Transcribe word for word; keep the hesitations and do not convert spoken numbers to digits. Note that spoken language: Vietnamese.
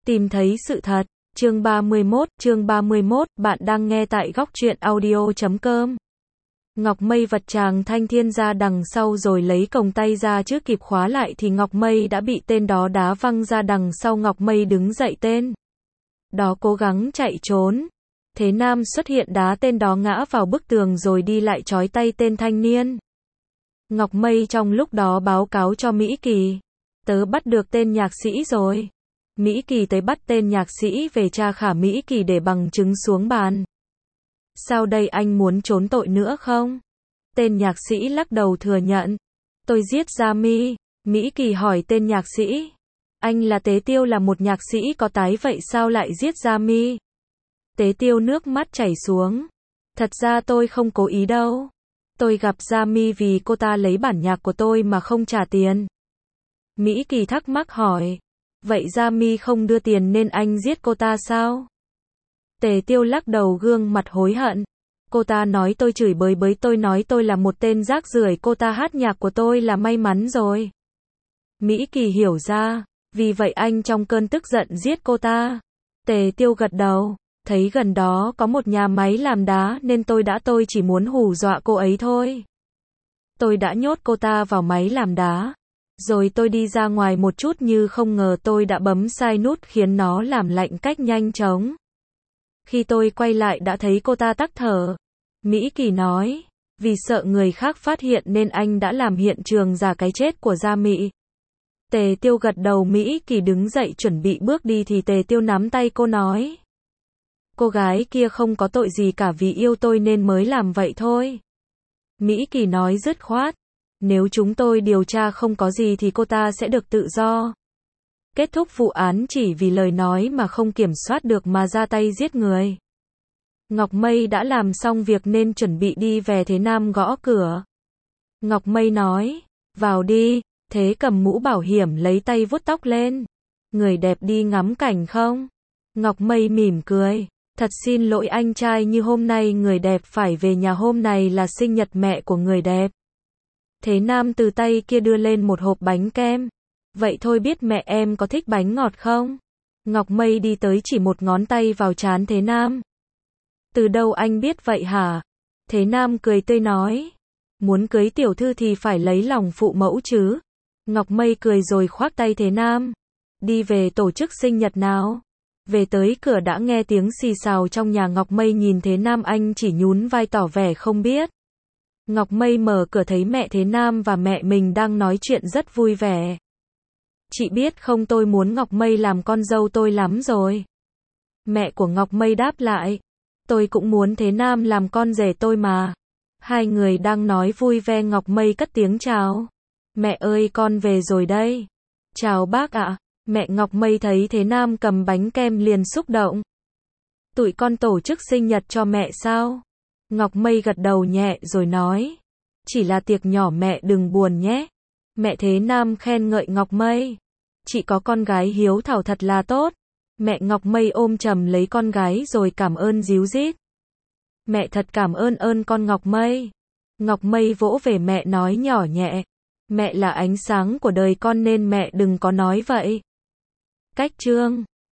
Tìm thấy sự thật. Chương ba mươi mốt, chương ba mươi mốt, bạn đang nghe tại góc truyện audio chấm com. Ngọc Mây vật chàng Thanh Thiên ra đằng sau rồi lấy còng tay ra trước kịp khóa lại thì Ngọc Mây đã bị tên đó đá văng ra đằng sau. Ngọc Mây đứng dậy, tên đó cố gắng chạy trốn. Thế Nam xuất hiện đá tên đó ngã vào bức tường rồi đi lại trói tay tên thanh niên. Ngọc Mây trong lúc đó báo cáo cho Mỹ Kỳ. Tớ bắt được tên nhạc sĩ rồi. Mỹ Kỳ tới bắt tên nhạc sĩ về tra khả Mỹ Kỳ để bằng chứng xuống bàn. Sao đây, anh muốn trốn tội nữa không? Tên nhạc sĩ lắc đầu thừa nhận. Tôi giết Gia Mi. Mỹ Kỳ hỏi tên nhạc sĩ. Anh là Tế Tiêu, là một nhạc sĩ có tái, vậy sao lại giết Gia Mi? Tế Tiêu nước mắt chảy xuống. Thật ra tôi không cố ý đâu. Tôi gặp Gia Mi vì cô ta lấy bản nhạc của tôi mà không trả tiền. Mỹ Kỳ thắc mắc hỏi. Vậy Gia Mi không đưa tiền nên anh giết cô ta sao? Tế Tiêu lắc đầu, gương mặt hối hận. Cô ta nói tôi chửi bới bới tôi, nói tôi là một tên rác rưởi, cô ta hát nhạc của tôi là may mắn rồi. Mỹ Kỳ hiểu ra, vì vậy anh trong cơn tức giận giết cô ta. Tế Tiêu gật đầu, thấy gần đó có một nhà máy làm đá nên tôi đã tôi chỉ muốn hù dọa cô ấy thôi. Tôi đã nhốt cô ta vào máy làm đá. Rồi tôi đi ra ngoài một chút, như không ngờ tôi đã bấm sai nút khiến nó làm lạnh cách nhanh chóng. Khi tôi quay lại đã thấy cô ta tắc thở. Mỹ Kỳ nói, vì sợ người khác phát hiện nên anh đã làm hiện trường giả cái chết của Gia Mị. Tế Tiêu gật đầu. Mỹ Kỳ đứng dậy chuẩn bị bước đi thì Tế Tiêu nắm tay cô nói. Cô gái kia không có tội gì cả, vì yêu tôi nên mới làm vậy thôi. Mỹ Kỳ nói dứt khoát. Nếu chúng tôi điều tra không có gì thì cô ta sẽ được tự do. Kết thúc vụ án chỉ vì lời nói mà không kiểm soát được mà ra tay giết người. Ngọc Mây đã làm xong việc nên chuẩn bị đi về. Thế Nam gõ cửa. Ngọc Mây nói, vào đi. Thế cầm mũ bảo hiểm lấy tay vuốt tóc lên. Người đẹp đi ngắm cảnh không? Ngọc Mây mỉm cười. Thật xin lỗi anh trai, như hôm nay người đẹp phải về nhà, hôm nay là sinh nhật mẹ của người đẹp. Thế Nam từ tay kia đưa lên một hộp bánh kem. Vậy thôi, biết mẹ em có thích bánh ngọt không? Ngọc Mây đi tới chỉ một ngón tay vào trán Thế Nam. Từ đâu anh biết vậy hả? Thế Nam cười tươi nói. Muốn cưới tiểu thư thì phải lấy lòng phụ mẫu chứ. Ngọc Mây cười rồi khoác tay Thế Nam. Đi về tổ chức sinh nhật nào. Về tới cửa đã nghe tiếng xì xào trong nhà. Ngọc Mây nhìn Thế Nam, anh chỉ nhún vai tỏ vẻ không biết. Ngọc Mây mở cửa thấy mẹ Thế Nam và mẹ mình đang nói chuyện rất vui vẻ. Chị biết không, tôi muốn Ngọc Mây làm con dâu tôi lắm rồi. Mẹ của Ngọc Mây đáp lại. Tôi cũng muốn Thế Nam làm con rể tôi mà. Hai người đang nói vui vẻ, Ngọc Mây cất tiếng chào. Mẹ ơi, con về rồi đây. Chào bác ạ. Mẹ Ngọc Mây thấy Thế Nam cầm bánh kem liền xúc động. Tụi con tổ chức sinh nhật cho mẹ sao? Ngọc Mây gật đầu nhẹ rồi nói. Chỉ là tiệc nhỏ, mẹ đừng buồn nhé. Mẹ Thế Nam khen ngợi Ngọc Mây. Chị có con gái hiếu thảo thật là tốt. Mẹ Ngọc Mây ôm chầm lấy con gái rồi cảm ơn ríu rít. Mẹ thật cảm ơn ơn con Ngọc Mây. Ngọc Mây vỗ về mẹ nói nhỏ nhẹ. Mẹ là ánh sáng của đời con nên mẹ đừng có nói vậy. Cách chương